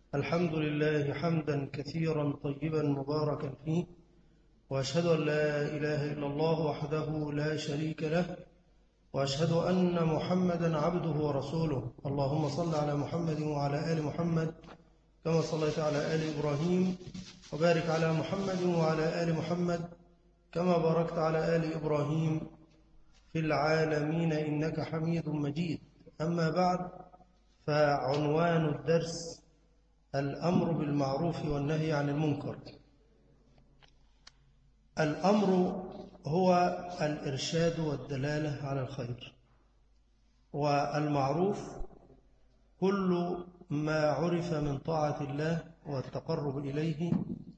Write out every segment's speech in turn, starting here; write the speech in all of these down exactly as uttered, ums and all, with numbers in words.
الحمد لله حمدا كثيرا طيبا مباركا فيه، وأشهد أن لا إله إلا الله وحده لا شريك له، وأشهد أن محمدا عبده ورسوله. اللهم صل على محمد وعلى آل محمد كما صليت على آل إبراهيم، وبارك على محمد وعلى آل محمد كما باركت على آل إبراهيم في العالمين إنك حميد مجيد. أما بعد، فعنوان الدرس الأمر بالمعروف والنهي عن المنكر. الأمر هو الإرشاد والدلالة على الخير، والمعروف كل ما عرف من طاعة الله والتقرب إليه،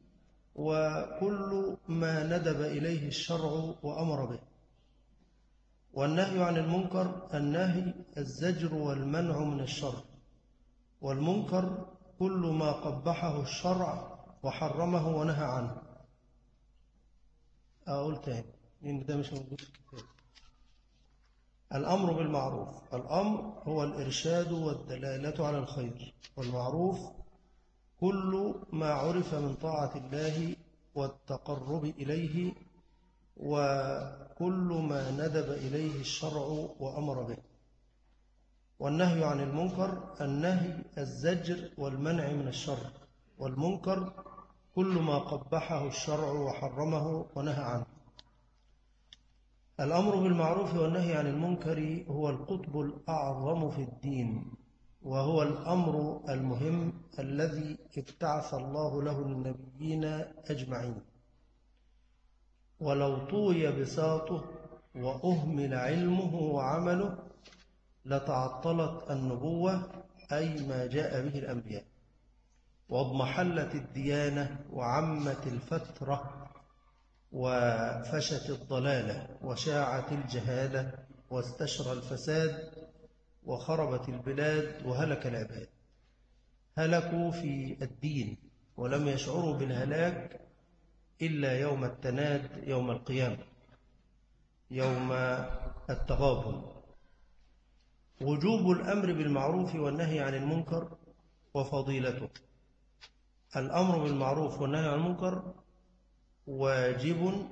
وكل ما ندب إليه الشرع وأمر به. والنهي عن المنكر النهي الزجر والمنع من الشر، والمنكر كل ما قبحه الشرع وحرمه ونهى عنه. أقول تاني لأن ده مش موجود في الكتاب. الأمر بالمعروف، الأمر هو الإرشاد والدلالة على الخير، والمعروف كل ما عرف من طاعة الله والتقرب إليه، وكل ما ندب إليه الشرع وأمر به. والنهي عن المنكر النهي الزجر والمنع من الشر، والمنكر كل ما قبحه الشرع وحرمه ونهى عنه. الأمر بالمعروف والنهي عن المنكر هو القطب الأعظم في الدين، وهو الأمر المهم الذي ابتعث الله له النبيين أجمعين. ولو طوي بساطه وأهمل علمه وعمله لتعطلت النبوة، أي ما جاء به الأنبياء، واضمحلت الديانة وعمت الفترة وفشت الضلالة وشاعت الجهالة واستشرى الفساد وخربت البلاد وهلك العباد. هلكوا في الدين ولم يشعروا بالهلاك إلا يوم التناد، يوم القيامة، يوم التغابن. وجوب الأمر بالمعروف والنهي عن المنكر وفضيلته. الأمر بالمعروف والنهي عن المنكر واجب،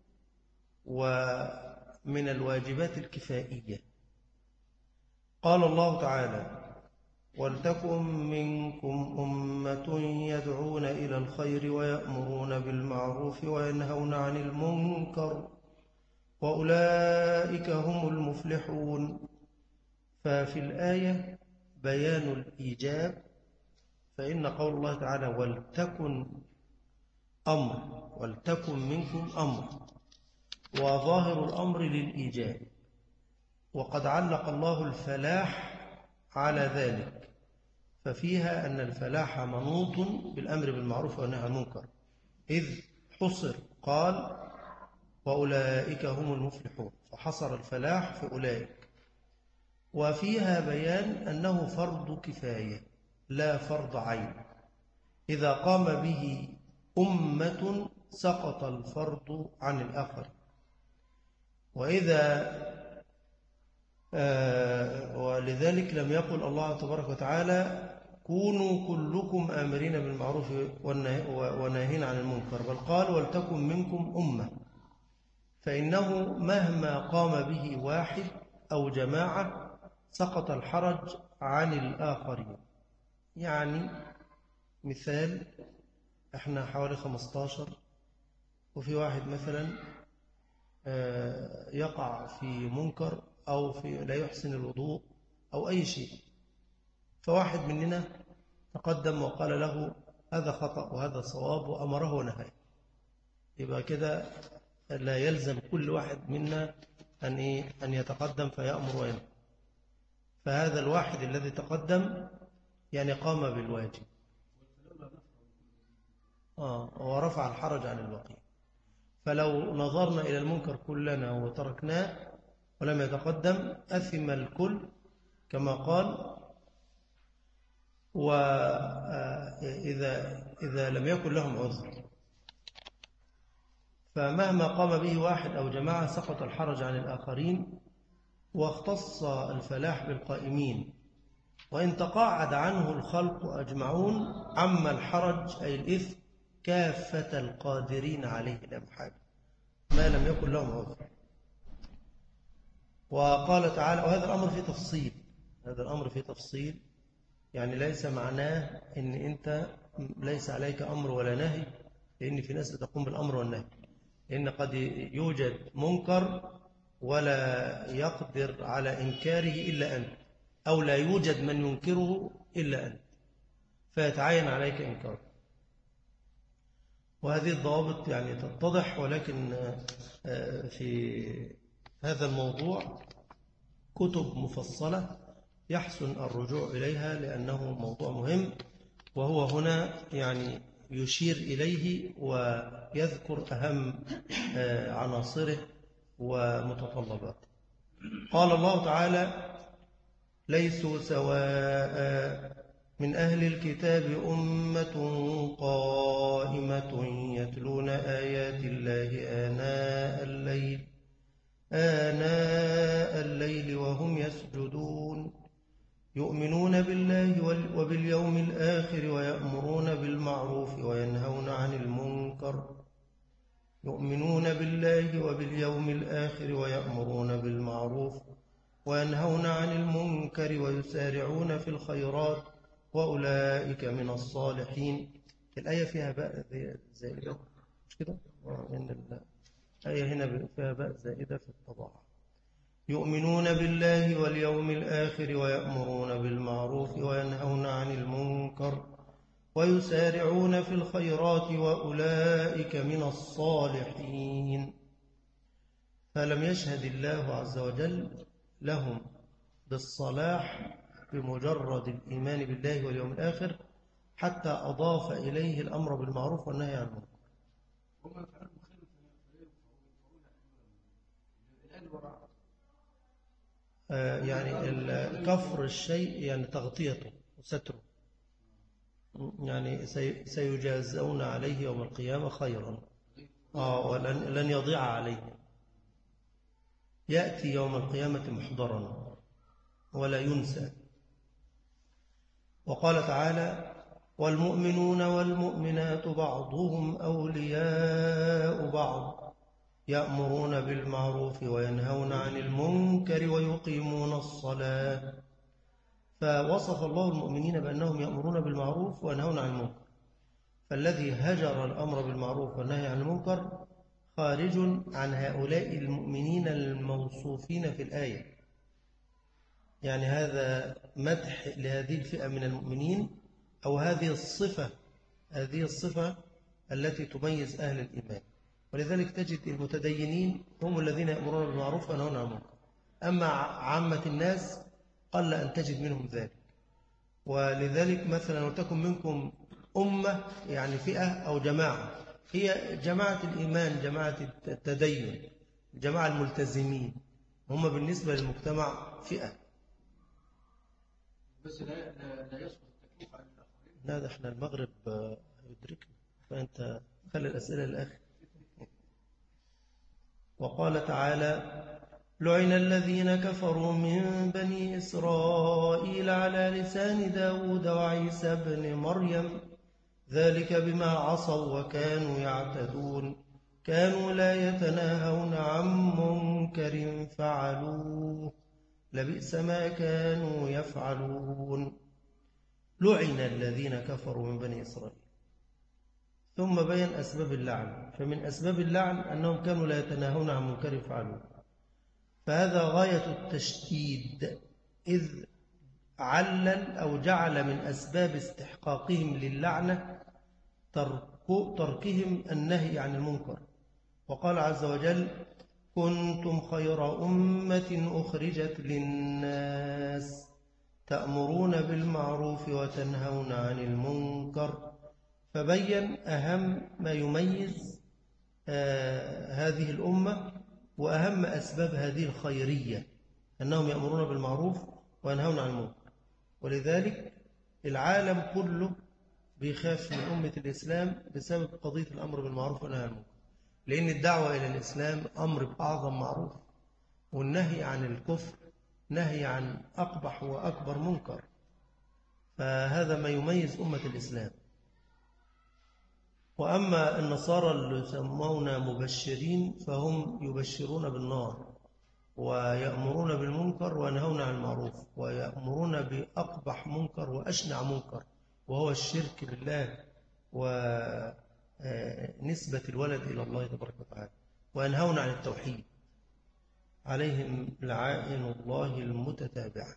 ومن الواجبات الكفائية. قال الله تعالى: ولتكن منكم أمة يدعون إلى الخير ويأمرون بالمعروف وينهون عن المنكر وأولئك هم المفلحون. ففي الآية بيان الإيجاب، فإن قول الله تعالى ولتكن أمر، ولتكن منكم أمر، وظاهر الأمر للإيجاب، وقد علق الله الفلاح على ذلك، ففيها أن الفلاح منوط بالأمر بالمعروف والنهي عن المنكر، إذ حصر قال وأولئك هم المفلحون، فحصر الفلاح في أولئك. وفيها بيان أنه فرض كفاية لا فرض عين، إذا قام به أمة سقط الفرض عن الآخر. وإذا آه ولذلك لم يقل الله تبارك وتعالى كونوا كلكم آمرين بالمعروف وناهين عن المنكر، بل قال ولتكن منكم أمة، فإنه مهما قام به واحد أو جماعة سقط الحرج عن الآخرين. يعني مثال، احنا حوالي خمستاشر، وفي واحد مثلا يقع في منكر أو في لا يحسن الوضوء أو أي شيء، فواحد مننا تقدم وقال له هذا خطأ وهذا صواب وأمره ونهاه، يبقى كده لا يلزم كل واحد منا أن أن يتقدم فيأمر وينهى. فهذا الواحد الذي تقدم يعني قام بالواجب آه ورفع الحرج عن البقية. فلو نظرنا إلى المنكر كلنا وتركناه ولم يتقدم أثم الكل كما قال. وإذا إذا لم يكن لهم عذر، فمهما قام به واحد أو جماعة سقط الحرج عن الآخرين. واختص الفلاح بالقائمين، وإن تقاعد عنه الخلق أجمعون عم الحرج أي الإثم كافة القادرين عليه لا محابة ما لم يكن لهم عذر. وقال تعالى وهذا الأمر فيه تفصيل هذا الأمر فيه تفصيل يعني ليس معناه إن أنت ليس عليك أمر ولا نهي، لأن في ناس تقوم بالأمر والنهي، لأن قد يوجد منكر ولا يقدر على إنكاره إلا أنت، أو لا يوجد من ينكره إلا أنت فيتعين عليك إنكاره. وهذه الضوابط يعني تتضح، ولكن في هذا الموضوع كتب مفصلة يحسن الرجوع إليها لأنه موضوع مهم، وهو هنا يعني يشير إليه ويذكر أهم عناصره ومتطلباته. قال الله تعالى ليسوا سواء من أهل الكتاب أمة قائمة يتلون آيات الله آناء الليل آناء الليل وهم يسجدون يؤمنون بالله وباليوم الآخر ويأمرون بالمعروف وينهون عن المنكر يؤمنون بالله وباليوم الآخر ويأمرون بالمعروف وينهون عن المنكر ويسارعون في الخيرات وأولئك من الصالحين. الآية فيها باء زائدة مش كده؟ إن الآية هنا فيها باء زائدة في الطباعة. يؤمنون بالله واليوم الآخر ويأمرون بالمعروف وينهون عن المنكر ويسارعون في الخيرات وأولئك من الصالحين. فلم يشهد الله عز وجل لهم بالصلاح بمجرد الإيمان بالله واليوم الآخر حتى أضاف إليه الأمر بالمعروف والنهي عن المنكر. آه يعني كفر الشيء يعني تغطيته وستره، يعني سيجازون عليه يوم القيامة خيرا آه ولن لن يضيع عليه، يأتي يوم القيامة محضرا ولا ينسى. وقال تعالى والمؤمنون والمؤمنات بعضهم أولياء بعض يأمرون بالمعروف وينهون عن المنكر ويقيمون الصلاة. فوصف الله المؤمنين بأنهم يأمرون بالمعروف وينهون عن المنكر، فالذي هجر الأمر بالمعروف والنهي عن المنكر خارج عن هؤلاء المؤمنين الموصوفين في الآية، يعني هذا مدح لهذه الفئة من المؤمنين أو هذه الصفة هذه الصفة التي تميز أهل الإيمان. ولذلك تجد المتدينين هم الذين يأمرون بالمعروف وينهون عن المنكر، أما عامة الناس قل أن تجد منهم ذلك. ولذلك مثلا وتكن منكم أمة يعني فئة أو جماعة هي جماعة الإيمان جماعة التدين جماعة الملتزمين، هم بالنسبة للمجتمع فئة. بس لا لا يسقط التكليف عن الآخرين. لا ده احنا المغرب يدركنا، فأنت خلي الأسئلة للآخر. وقال تعالى لعن الذين كفروا من بني إسرائيل على لسان داود وعيسى بن مريم ذلك بما عصوا وكانوا يعتدون كانوا لا يتناهون عن منكر فعلوه لبئس ما كانوا يفعلون. لعن الذين كفروا من بني إسرائيل، ثم بين أسباب اللعن، فمن أسباب اللعن أنهم كانوا لا يتناهون عن منكر فعلوه، فهذا غاية التشديد، إذ علل أو جعل من أسباب استحقاقهم للعنة تركهم النهي عن المنكر. وقال عز وجل كنتم خير أمة أخرجت للناس تأمرون بالمعروف وتنهون عن المنكر، فبين أهم ما يميز آه هذه الأمة وأهم أسباب هذه الخيرية أنهم يأمرون بالمعروف وينهون عن المنكر. ولذلك العالم كله بيخاف من أمة الإسلام بسبب قضية الأمر بالمعروف والنهي عن المنكر، لأن الدعوة إلى الإسلام أمر بأعظم معروف، والنهي عن الكفر نهي عن أقبح وأكبر منكر. فهذا ما يميز أمة الإسلام. وأما النصارى اللي يسمون مبشرين فهم يبشرون بالنار ويأمرون بالمنكر وينهون عن المعروف ويأمرون بأقبح منكر وأشنع منكر وهو الشرك بالله ونسبة الولد إلى الله تبارك وتعالى، وينهون عن التوحيد، عليهم لعائن الله المتتابعة.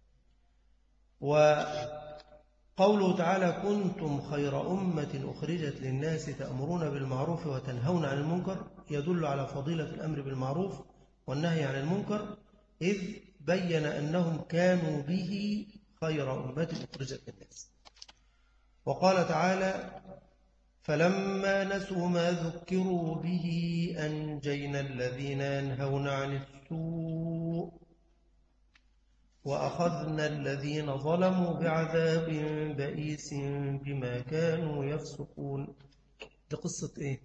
وقوله تعالى كنتم خير أمة أخرجت للناس تأمرون بالمعروف وتنهون عن المنكر يدل على فضيلة الأمر بالمعروف والنهي عن المنكر، إذ بين أنهم كانوا به خير أمة أخرجت للناس. وقال تعالى فلما نسوا ما ذكروا به أنجينا الذين ينهون عن السوء وأخذنا الذين ظلموا بعذاب بئيس بما كانوا يفسقون. دي قصة إيه؟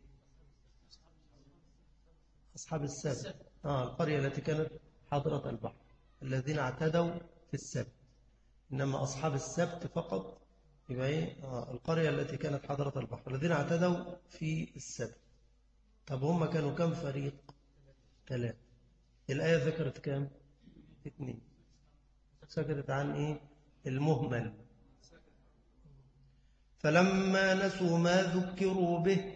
أصحاب السبت، آه القرية التي كانت حاضرة البحر الذين اعتدوا في السبت، إنما أصحاب السبت فقط يبقى إيه؟ آه القرية التي كانت حاضرة البحر الذين اعتدوا في السبت. طب هم كانوا كم فريق؟ ثلاثة. الآية ذكرت كم؟ اثنين. سكتت عن إيه؟ المهمل. فلما نسوا ما ذكروا به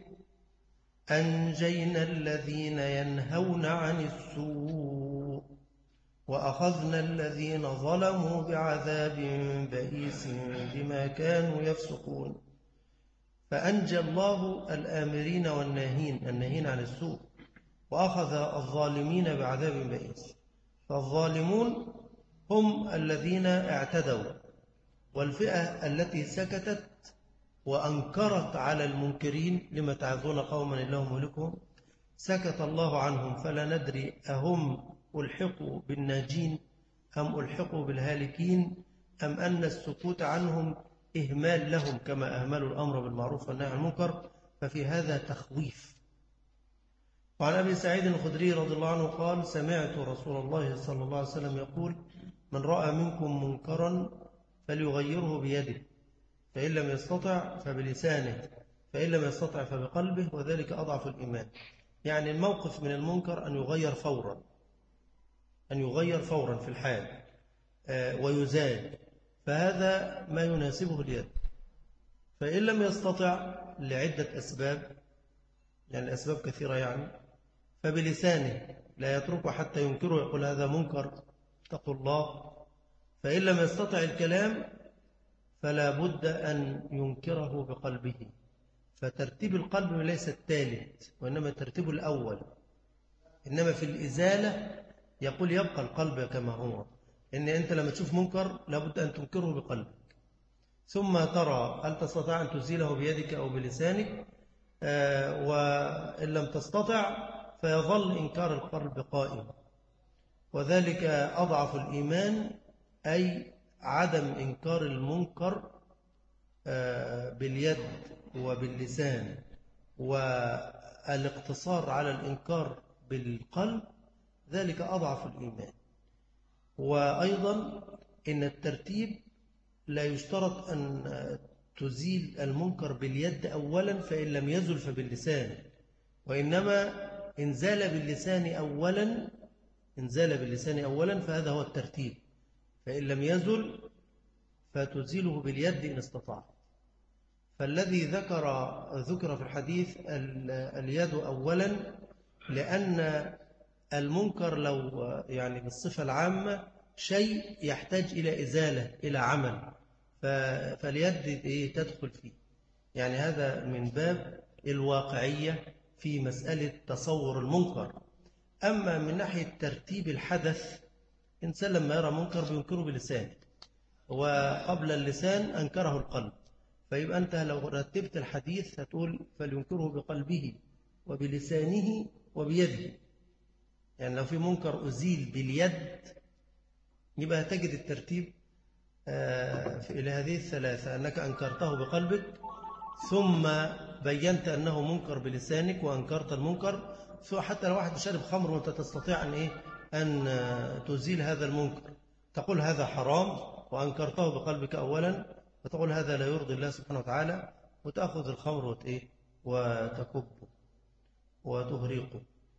أنجينا الذين ينهون عن السوء وأخذنا الذين ظلموا بعذاب بئيس بما كانوا يفسقون. فأنجى الله الآمرين والناهين الناهين عن السوء وأخذ الظالمين بعذاب بئيس. فالظالمون هم الذين اعتدوا، والفئة التي سكتت وأنكرت على المنكرين لما تعظون قوما الله مهلكهم سكت الله عنهم، فلا ندري أهم ألحقوا بالناجين أم ألحقوا بالهالكين أم أن السكوت عنهم إهمال لهم كما أهملوا الأمر بالمعروف والنهي عن المنكر، ففي هذا تخويف. وعن أبي سعيد الخدري رضي الله عنه قال سمعت رسول الله صلى الله عليه وسلم يقول من رأى منكم منكرا فليغيره بيده فإن لم يستطع فبلسانه فإن لم يستطع فبقلبه وذلك أضعف الإيمان. يعني الموقف من المنكر أن يغير فورا أن يغير فورا في الحال ويزال، فهذا ما يناسبه اليد. فإن لم يستطع لعدة أسباب، يعني الأسباب كثيرة يعني، فبلسانه لا يتركه حتى ينكره يقول هذا منكر اتقوا الله. فإن لم يستطع الكلام فلا بد أن ينكره بقلبه. فترتيب القلب ليس الثالث وإنما ترتيب الأول، إنما في الإزالة يقول يبقى القلب كما هو، إن أنت لما تشوف منكر لابد أن تنكره بقلبك ثم ترى هل تستطيع أن تزيله بيدك أو بلسانك. آه وإن لم تستطع فيظل إنكار القلب قائم، وذلك أضعف الإيمان، أي عدم إنكار المنكر آه باليد وباللسان والاقتصار على الإنكار بالقلب، ذلك أضعف الإيمان. وأيضا إن الترتيب لا يشترط أن تزيل المنكر باليد أولا فإن لم يزل فباللسان، وإنما إن زال باللسان أولا إن زال باللسان أولا فهذا هو الترتيب، فإن لم يزل فتزيله باليد إن استطاع. فالذي ذكر ذكر في الحديث اليد أولا، لأن المنكر لو يعني بالصفة العامة شيء يحتاج إلى إزالة إلى عمل، فاليد تدخل فيه. يعني هذا من باب الواقعية في مسألة تصور المنكر. أما من ناحية ترتيب الحدث، إنسان لما يرى منكر بينكره بلسانه، وقبل اللسان أنكره القلب، فيبقى أنت لو رتبت الحديث هتقول فلينكره بقلبه وبلسانه وبيده. يعني لو في منكر أزيل باليد يبقى تجد الترتيب إلى هذه الثلاثة، أنك أنكرته بقلبك ثم بينت أنه منكر بلسانك وأنكرت المنكر. حتى لو واحد شرب خمر وأنت تستطيع أن, إيه؟ أن تزيل هذا المنكر، تقول هذا حرام وأنكرته بقلبك أولا، فتقول هذا لا يرضي الله سبحانه وتعالى، وتأخذ الخمر وتإيه وتكبه وتهريقه.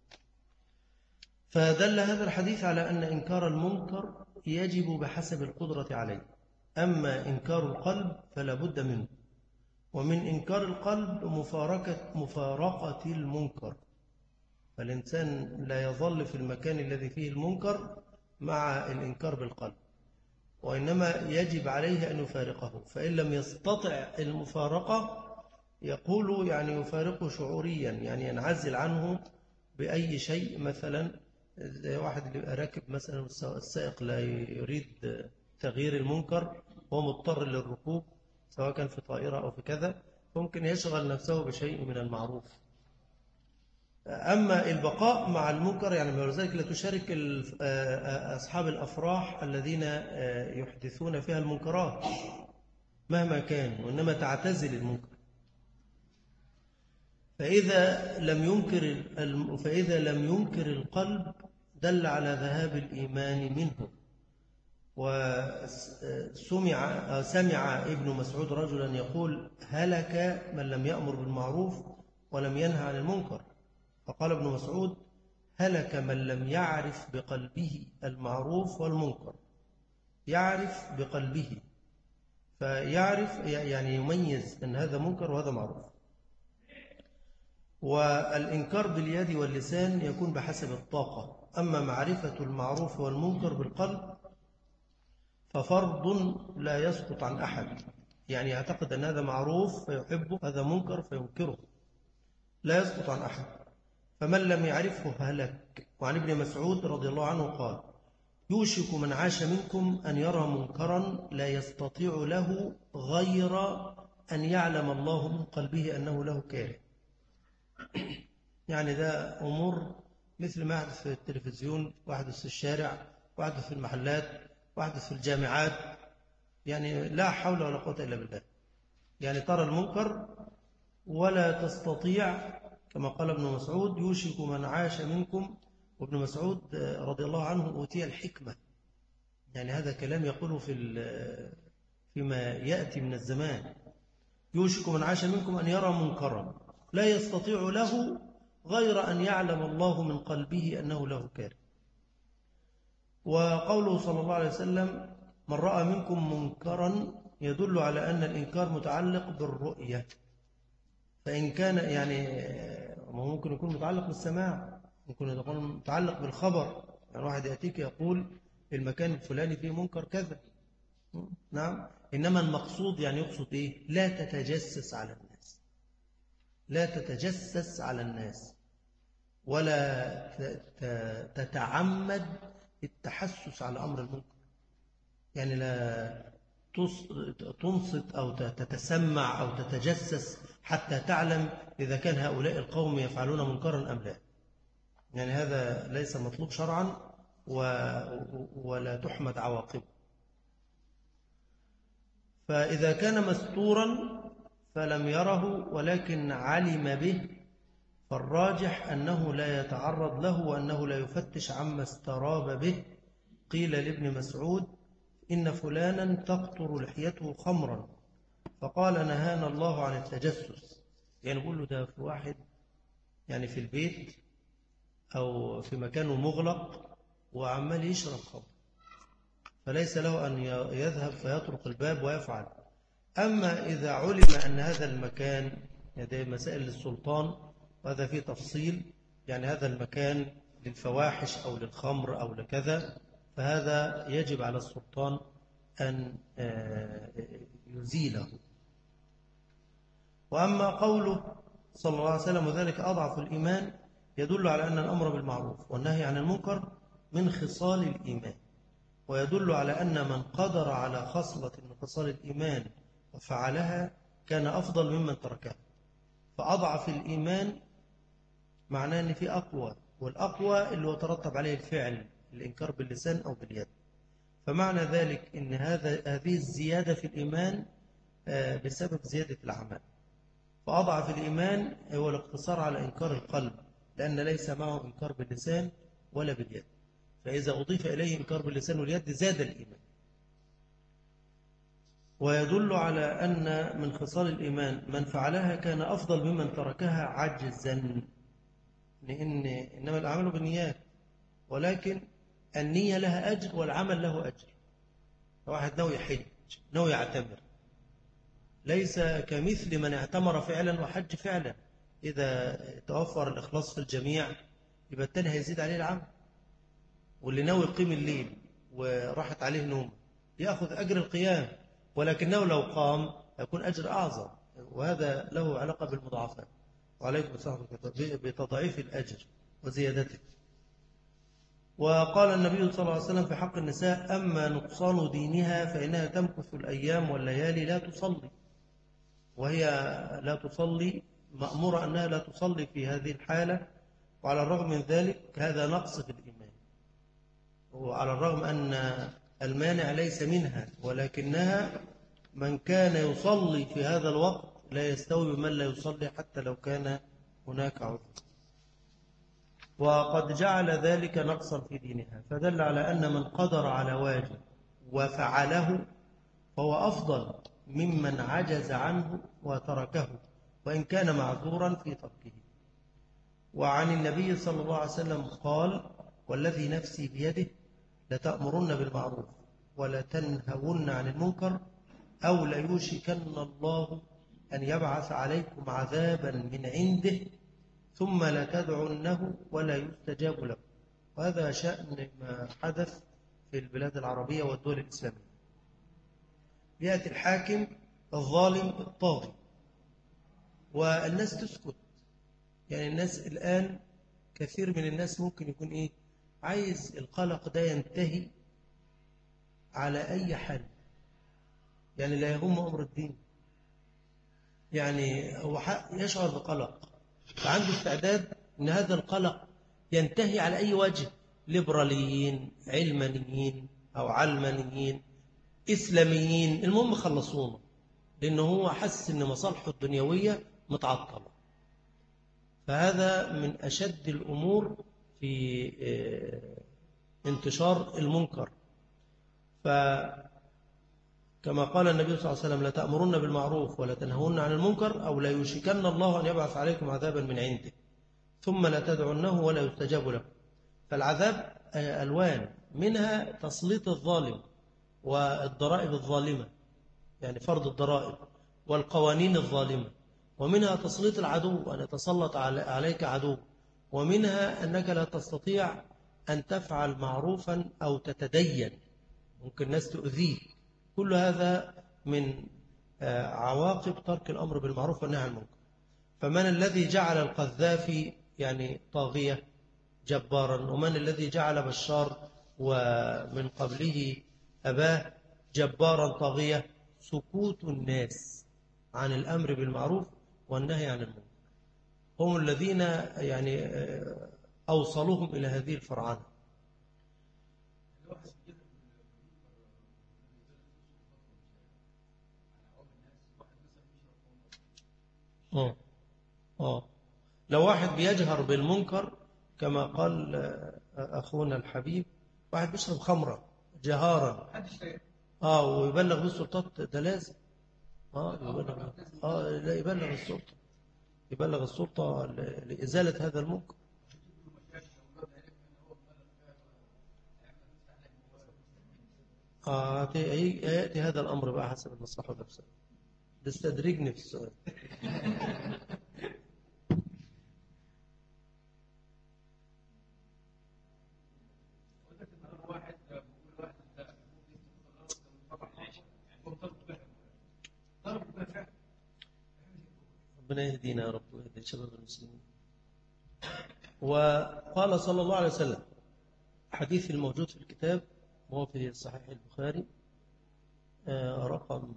فدل هذا الحديث على أن إنكار المنكر يجب بحسب القدرة عليه، أما إنكار القلب فلا بد منه. ومن إنكار القلب مفارقة, مفارقة المنكر، فالإنسان لا يظل في المكان الذي فيه المنكر مع الإنكار بالقلب، وإنما يجب عليه أن يفارقه. فإن لم يستطع المفارقة يقول يعني يفارقه شعوريا، يعني ينعزل عنه بأي شيء. مثلا زي واحد اللي يبقى راكب مثلا السائق لا يريد تغيير المنكر، هو مضطر للركوب سواء كان في طائرة أو في كذا، ممكن يشغل نفسه بشيء من المعروف. أما البقاء مع المنكر يعني ولذلك لا تشارك أصحاب الأفراح الذين يحدثون فيها المنكرات مهما كان، وإنما تعتزل المنكر. فإذا لم ينكر فإذا لم ينكر القلب دل على ذهاب الإيمان منه. وسمع سمع ابن مسعود رجلا يقول: هلك من لم يأمر بالمعروف ولم ينهى عن المنكر. فقال ابن مسعود: هلك من لم يعرف بقلبه المعروف والمنكر. يعرف بقلبه، فيعرف يعني يميز أن هذا منكر وهذا معروف. والإنكار باليد واللسان يكون بحسب الطاقة، أما معرفة المعروف والمنكر بالقلب ففرض لا يسقط عن أحد، يعني يعتقد أن هذا معروف فيحبه، هذا منكر فينكره، لا يسقط عن أحد. فمن لم يعرفه هلك. وعن ابن مسعود رضي الله عنه قال: يوشك من عاش منكم أن يرى منكرا لا يستطيع له غير أن يعلم الله من قلبه أنه له كاره. يعني ده أمور مثل ما يحدث في التلفزيون، ويحدث في الشارع، ويحدث في المحلات، ويحدث في الجامعات. يعني لا حول ولا قوة إلا بالله. يعني ترى المنكر ولا تستطيع، كما قال ابن مسعود: يوشك من عاش منكم. وابن مسعود رضي الله عنه أوتي الحكمة، يعني هذا كلام يقوله في فيما يأتي من الزمان. يوشك من عاش منكم أن يرى منكرا لا يستطيع له غير أن يعلم الله من قلبه أنه له كاره. وقوله صلى الله عليه وسلم: من رأى منكم منكرا، يدل على أن الإنكار متعلق بالرؤية. فإن كان يعني ممكن يكون متعلق بالسماع، ممكن يكون متعلق بالخبر، يعني واحد يأتيك يقول المكان الفلاني فيه منكر كذا، نعم. إنما المقصود يعني يقصد إيه؟ لا تتجسس على الناس، لا تتجسس على الناس، ولا تتعمد التحسس على أمر المنكر. يعني لا تنصت أو تتسمع أو تتجسس حتى تعلم إذا كان هؤلاء القوم يفعلون منكرا أم لا. يعني هذا ليس مطلوب شرعا ولا تحمد عواقبه. فإذا كان مستورا فلم يره ولكن علم به، فالراجح أنه لا يتعرض له وأنه لا يفتش عما استراب به. قيل لابن مسعود: إن فلانا تقطر لحيته خمرا، فقال: نهانا الله عن التجسس. يعني نقول له ده في واحد يعني في البيت أو في مكانه مغلق وعمال يشرب خمر، فليس له أن يذهب فيطرق الباب ويفعل. أما إذا علم أن هذا المكان، هذه مسائل للسلطان وهذا فيه تفصيل، يعني هذا المكان للفواحش أو للخمر أو لكذا، فهذا يجب على السلطان أن يزيله. وأما قوله صلى الله عليه وسلم: وذلك أضعف الإيمان، يدل على أن الأمر بالمعروف والنهي عن المنكر من خصال الإيمان، ويدل على أن من قدر على خصلة من خصال الإيمان وفعلها كان أفضل ممن تركها. فأضعف الإيمان معناه أن في أقوى، والأقوى اللي هو ترتب عليه الفعل، الإنكار باللسان أو باليد. فمعنى ذلك أن هذا هذه الزيادة في الإيمان بسبب زيادة الأعمال. فأضعف الإيمان هو الاقتصار على إنكار القلب، لأن ليس معه إنكار باللسان ولا باليد. فإذا أضيف إليه إنكار باللسان واليد زاد الإيمان. ويدل على أن من خصال الإيمان من فعلها كان أفضل ممن تركها عجزا، لأن إنما الأعمال بالنيات، ولكن النية لها أجر والعمل له أجر. واحد ناوي يحج، ناوي يعتمر، ليس كمثل من اعتمر فعلا وحج فعلا. إذا توفر الإخلاص في الجميع يبقى التاني هيزيد عليه العمل. واللي ناوي يقيم الليل وراحت عليه نوم يأخذ أجر القيام، ولكنه لو قام يكون أجر أعظم، وهذا له علاقة بالمضاعفات. وعليكم السلام بتضعيف الأجر وزيادته. وقال النبي صلى الله عليه وسلم في حق النساء: أما نقصان دينها فإنها تمكث الأيام والليالي لا تصلي، وهي لا تصلي مأمورة أنها لا تصلي في هذه الحالة، وعلى الرغم من ذلك هذا نقص في الإيمان، وعلى الرغم أن المانع ليس منها، ولكنها من كان يصلي في هذا الوقت لا يستوي بمن لا يصلي حتى لو كان هناك عذر. وقد جعل ذلك نقصا في دينها، فدل على أن من قدر على واجب وفعله فهو أفضل ممن عجز عنه وتركه وإن كان معذورا في تركه. وعن النبي صلى الله عليه وسلم قال: والذي نفسي بيده لتأمرن بالمعروف ولتنهون عن المنكر أو ليوشكن الله أن يبعث عليكم عذابا من عنده ثم لتدعنه ولا يستجاب له. وهذا شأن ما حدث في البلاد العربية والدول الإسلامية. يأتي الحاكم الظالم الطاغي والناس تسكت. يعني الناس الآن كثير من الناس ممكن يكون إيه عايز القلق ده ينتهي على أي حال، يعني لا يهم أمر الدين، يعني هو يشعر بقلق فعنده استعداد أن هذا القلق ينتهي على أي وجه، ليبراليين، علمانيين أو علمانيين، إسلاميين، المهم خلصونا، لأنه هو حس أن مصالحه الدنيوية متعطلة. فهذا من أشد الأمور في انتشار المنكر. فكما قال النبي صلى الله عليه وسلم: لتأمرن بالمعروف ولتنهون عن المنكر أو لا يوشكن الله أن يبعث عليكم عذابا من عنده ثم لا تدعنه ولا يستجاب له. فالعذاب ألوان، منها تسليط الظالم والضرائب الظالمة، يعني فرض الضرائب والقوانين الظالمة، ومنها تسليط العدو أن يتسلط عليك عدو، ومنها أنك لا تستطيع أن تفعل معروفا أو تتدين، ممكن الناس تؤذيك. كل هذا من عواقب ترك الأمر بالمعروف والنهي عن المنكر. فمن الذي جعل القذافي يعني طاغية جبارا، ومن الذي جعل بشار ومن قبله أباه جبارا طاغية؟ سكوت الناس عن الأمر بالمعروف والنهي عن المنكر هم الذين يعني أوصلوهم إلى هذه الفرعنة. آه. آه. لو واحد بيجهر بالمنكر كما قال أخونا الحبيب، واحد بيشرب خمرة جهارا آه ويبلغ بالسلطات، ده لازم آه يبلغ آه لا يبلغ السلطة، يبلغ السلطة لإزالة هذا المنكر. آه يأتي هذا الأمر بقى حسب المصلحة والمفسدة. تستدرجني في السؤال. ربنا يهدينا يا رب ويهدي شباب المسلمين. وقال صلى الله عليه وسلم، حديث الموجود في الكتاب وهو في صحيح البخاري رقم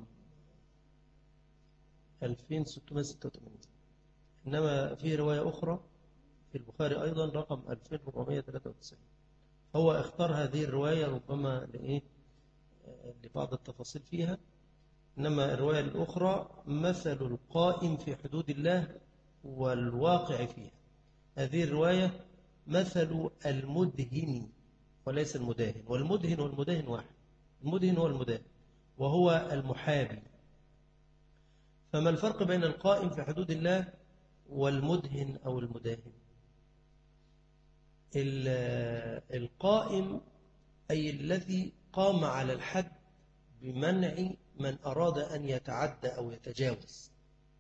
ألفين وستمائة وستة وثمانين، إنما في رواية أخرى في البخاري أيضا رقم ألفين وأربعمائة وثلاثة وتسعين. هو اختار هذه الرواية ربما لإيه لبعض التفاصيل فيها، إنما الرواية الأخرى مثل القائم في حدود الله والواقع فيها. هذه الرواية مثل المدهن وليس المداهن، والمدهن والمداهن واحد، المدهن هو المداهن وهو المحابي. فما الفرق بين القائم في حدود الله والمدهن أو المداهن؟ القائم أي الذي قام على الحد بمنع من أراد أن يتعدى أو يتجاوز.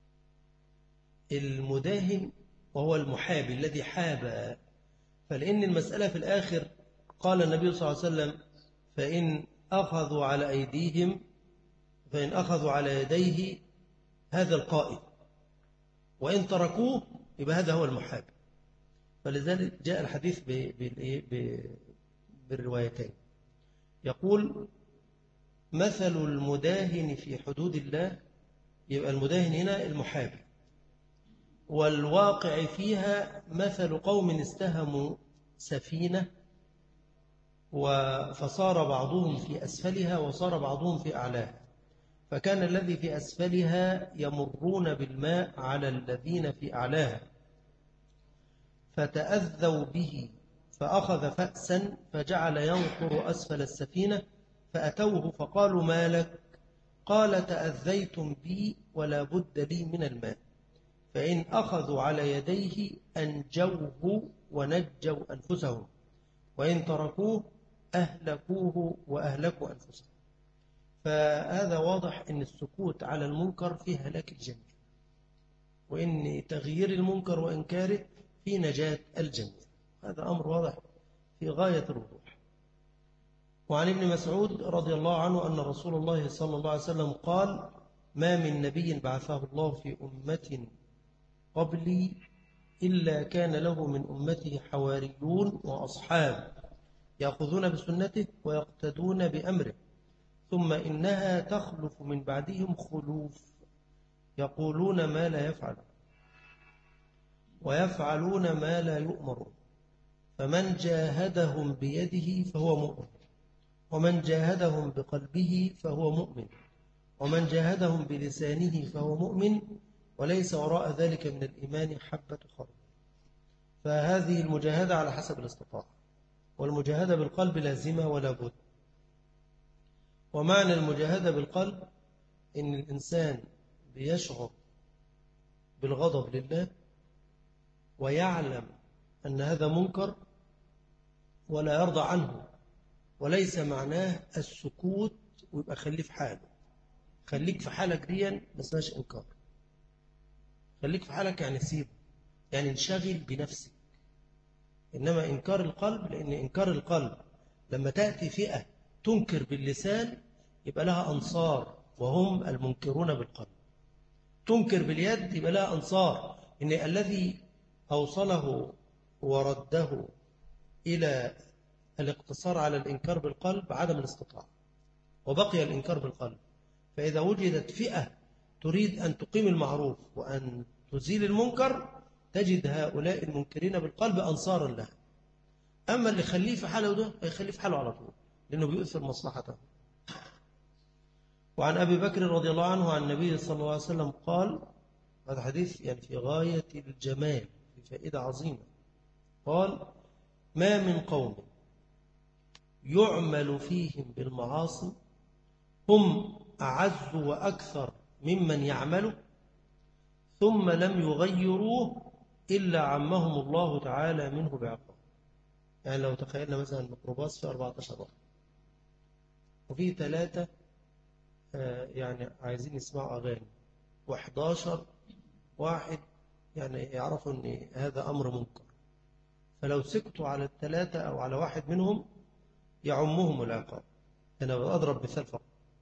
المداهن وهو المحابي الذي حاب. فلأن المسألة في الآخر قال النبي صلى الله عليه وسلم فإن أخذوا على أيديهم فإن أخذوا على يديه هذا القائم وإن تركوه يبقى هذا هو المحابي. فلذلك جاء الحديث بالروايتين يقول مثل المداهن في حدود الله، يبقى المداهن هنا المحابي، والواقع فيها مثل قوم استهموا سفينة فصار بعضهم في أسفلها وصار بعضهم في أعلاها، فكان الذي في أسفلها يمرون بالماء على الذين في أعلاها فتأذوا به فأخذ فأسا فجعل ينقر أسفل السفينة فأتوه فقالوا ما لك؟ قال تأذيتم بي ولا بد لي من الماء، فإن أخذوا على يديه أنجوه ونجوا أنفسهم وإن تركوه أهلكوه وأهلكوا أنفسهم. فهذا واضح أن السكوت على المنكر فيه هلاك الجميع، وإن تغيير المنكر وإنكاره في نجاة الجميع. هذا أمر واضح في غاية الوضوح. وعن ابن مسعود رضي الله عنه أن رسول الله صلى الله عليه وسلم قال ما من نبي بعثه الله في أمة قبلي إلا كان له من أمته حواريون وأصحاب يأخذون بسنته ويقتدون بأمره، ثم إنها تخلف من بعدهم خلوف يقولون ما لا يفعل ويفعلون ما لا يؤمرون، فمن جاهدهم بيده فهو مؤمن، ومن جاهدهم بقلبه فهو مؤمن، ومن جاهدهم بلسانه فهو مؤمن، وليس وراء ذلك من الإيمان حبة خردل. فهذه المجاهدة على حسب الاستطاعة، والمجاهدة بالقلب لازمة ولا بد. ومعنى المجاهدة بالقلب إن الإنسان بيشعر بالغضب لله ويعلم أن هذا منكر ولا يرضى عنه، وليس معناه السكوت ويبقى خليه في حاله. خليك في حالك ديا بس ماش إنكار. خليك في حالك يعني سيبه، يعني انشغل بنفسك. إنما إنكار القلب، لأن إنكار القلب لما تأتي فئة تنكر باللسان يبقى لها أنصار وهم المنكرون بالقلب. تنكر باليد يبقى لها أنصار، إن الذي أوصله ورده إلى الاقتصار على الإنكار بالقلب عدم الاستطاعة، وبقي الإنكار بالقلب. فإذا وجدت فئة تريد أن تقيم المعروف وأن تزيل المنكر تجد هؤلاء المنكرين بالقلب أنصارا له. أما اللي خليه في حاله ده يخليه في حاله على طول، لأنه بيؤثر مصلحته. وعن أبي بكر رضي الله عنه عن النبي صلى الله عليه وسلم قال، هذا حديث يعني في غاية الجمال، في فائدة عظيمة. قال ما من قوم يعمل فيهم بالمعاصي هم أعز وأكثر ممن يعمله ثم لم يغيروه إلا عمهم الله تعالى منه بعقاب. يعني لو تخيلنا مثلا ميكروباص في أربعة عشر واحد وفيه ثلاثة يعني عايزين يسمعوا أغاني، وإحدى عشر واحد يعني يعرفوا أن هذا أمر منكر، فلو سكتوا على الثلاثة أو على واحد منهم يعمهم العقاب. أنا أضرب مثال فقط.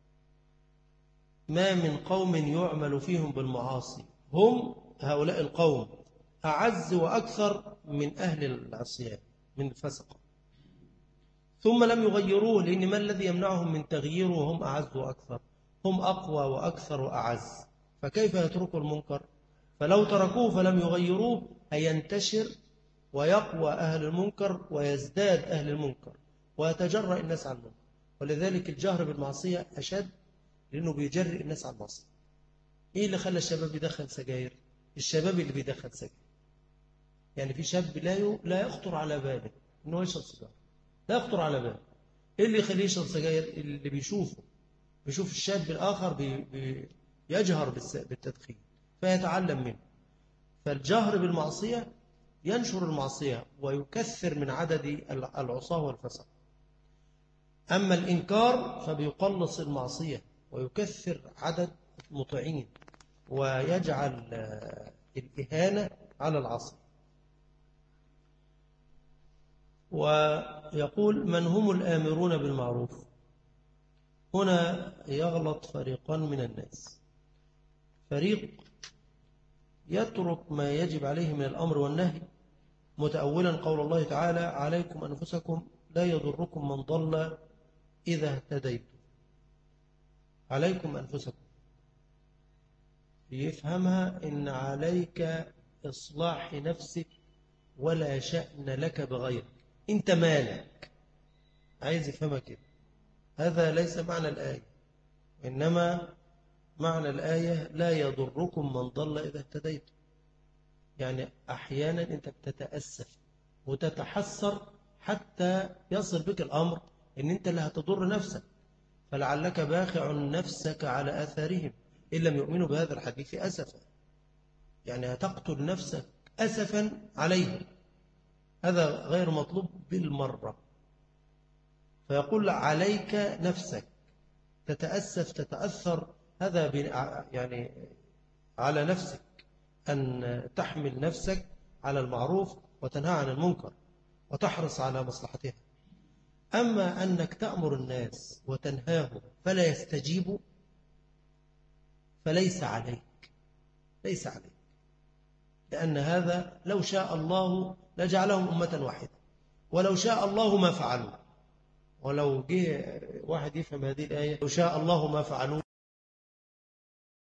ما من قوم يعمل فيهم بالمعاصي هم هؤلاء القوم أعز وأكثر من أهل العصيان من الفسقة ثم لم يغيروه، لأن ما الذي يمنعهم من تغييره وهم أعز وأكثر؟ هم أقوى وأكثر وأعز، فكيف يتركوا المنكر؟ فلو تركوه فلم يغيروه هينتشر ويقوى أهل المنكر ويزداد أهل المنكر ويتجرأ الناس على المنكر. ولذلك الجهر بالمعصية أشد، لأنه بيجرئ الناس على المعصية. إيه اللي خلى الشباب يدخل سجاير؟ الشباب اللي بيدخل سجاير. يعني في شاب لا لا يخطر على باله إنه يشرب سجاير، لا يخطر على باله. إيه اللي يخليه يشرب سجاير؟ اللي بيشوفه يشوف الشاب الآخر بي بي يجهر بالتدخين فيتعلم منه. فالجهر بالمعصية ينشر المعصية ويكثر من عدد العصاة والفسق. أما الإنكار فبيقلص المعصية ويكثر عدد المطيعين ويجعل الإهانة على العصر. ويقول من هم الآمرون بالمعروف؟ هنا يغلط فريقان من الناس. فريق يترك ما يجب عليه من الأمر والنهي متأولا قول الله تعالى عليكم أنفسكم لا يضركم من ضل إذا اهتديتم. عليكم أنفسكم يفهمها إن عليك إصلاح نفسك ولا شأن لك بغيرك، أنت مالك، عايز يفهمها كده. هذا ليس معنى الآية، إنما معنى الآية لا يضركم من ضل إذا اهتديتم. يعني أحيانا أنت بتتأسف وتتحسر حتى يصل بك الأمر إن أنت اللي هتضر نفسك، فلعلك باخع نفسك على آثارهم إن لم يؤمنوا بهذا الحديث أسفا. يعني هتقتل نفسك أسفا عليهم، هذا غير مطلوب بالمرة. فيقول عليك نفسك، تتأسف تتأثر، هذا يعني على نفسك أن تحمل نفسك على المعروف وتنهى عن المنكر وتحرص على مصلحتها. أما أنك تأمر الناس وتنهاهم فلا يستجيبوا فليس عليك، ليس عليك، لأن هذا لو شاء الله لجعلهم أمة واحدة، ولو شاء الله ما فعلوا. ولو جه واحد يفهم هذه الآية لو شاء الله ما فعلوا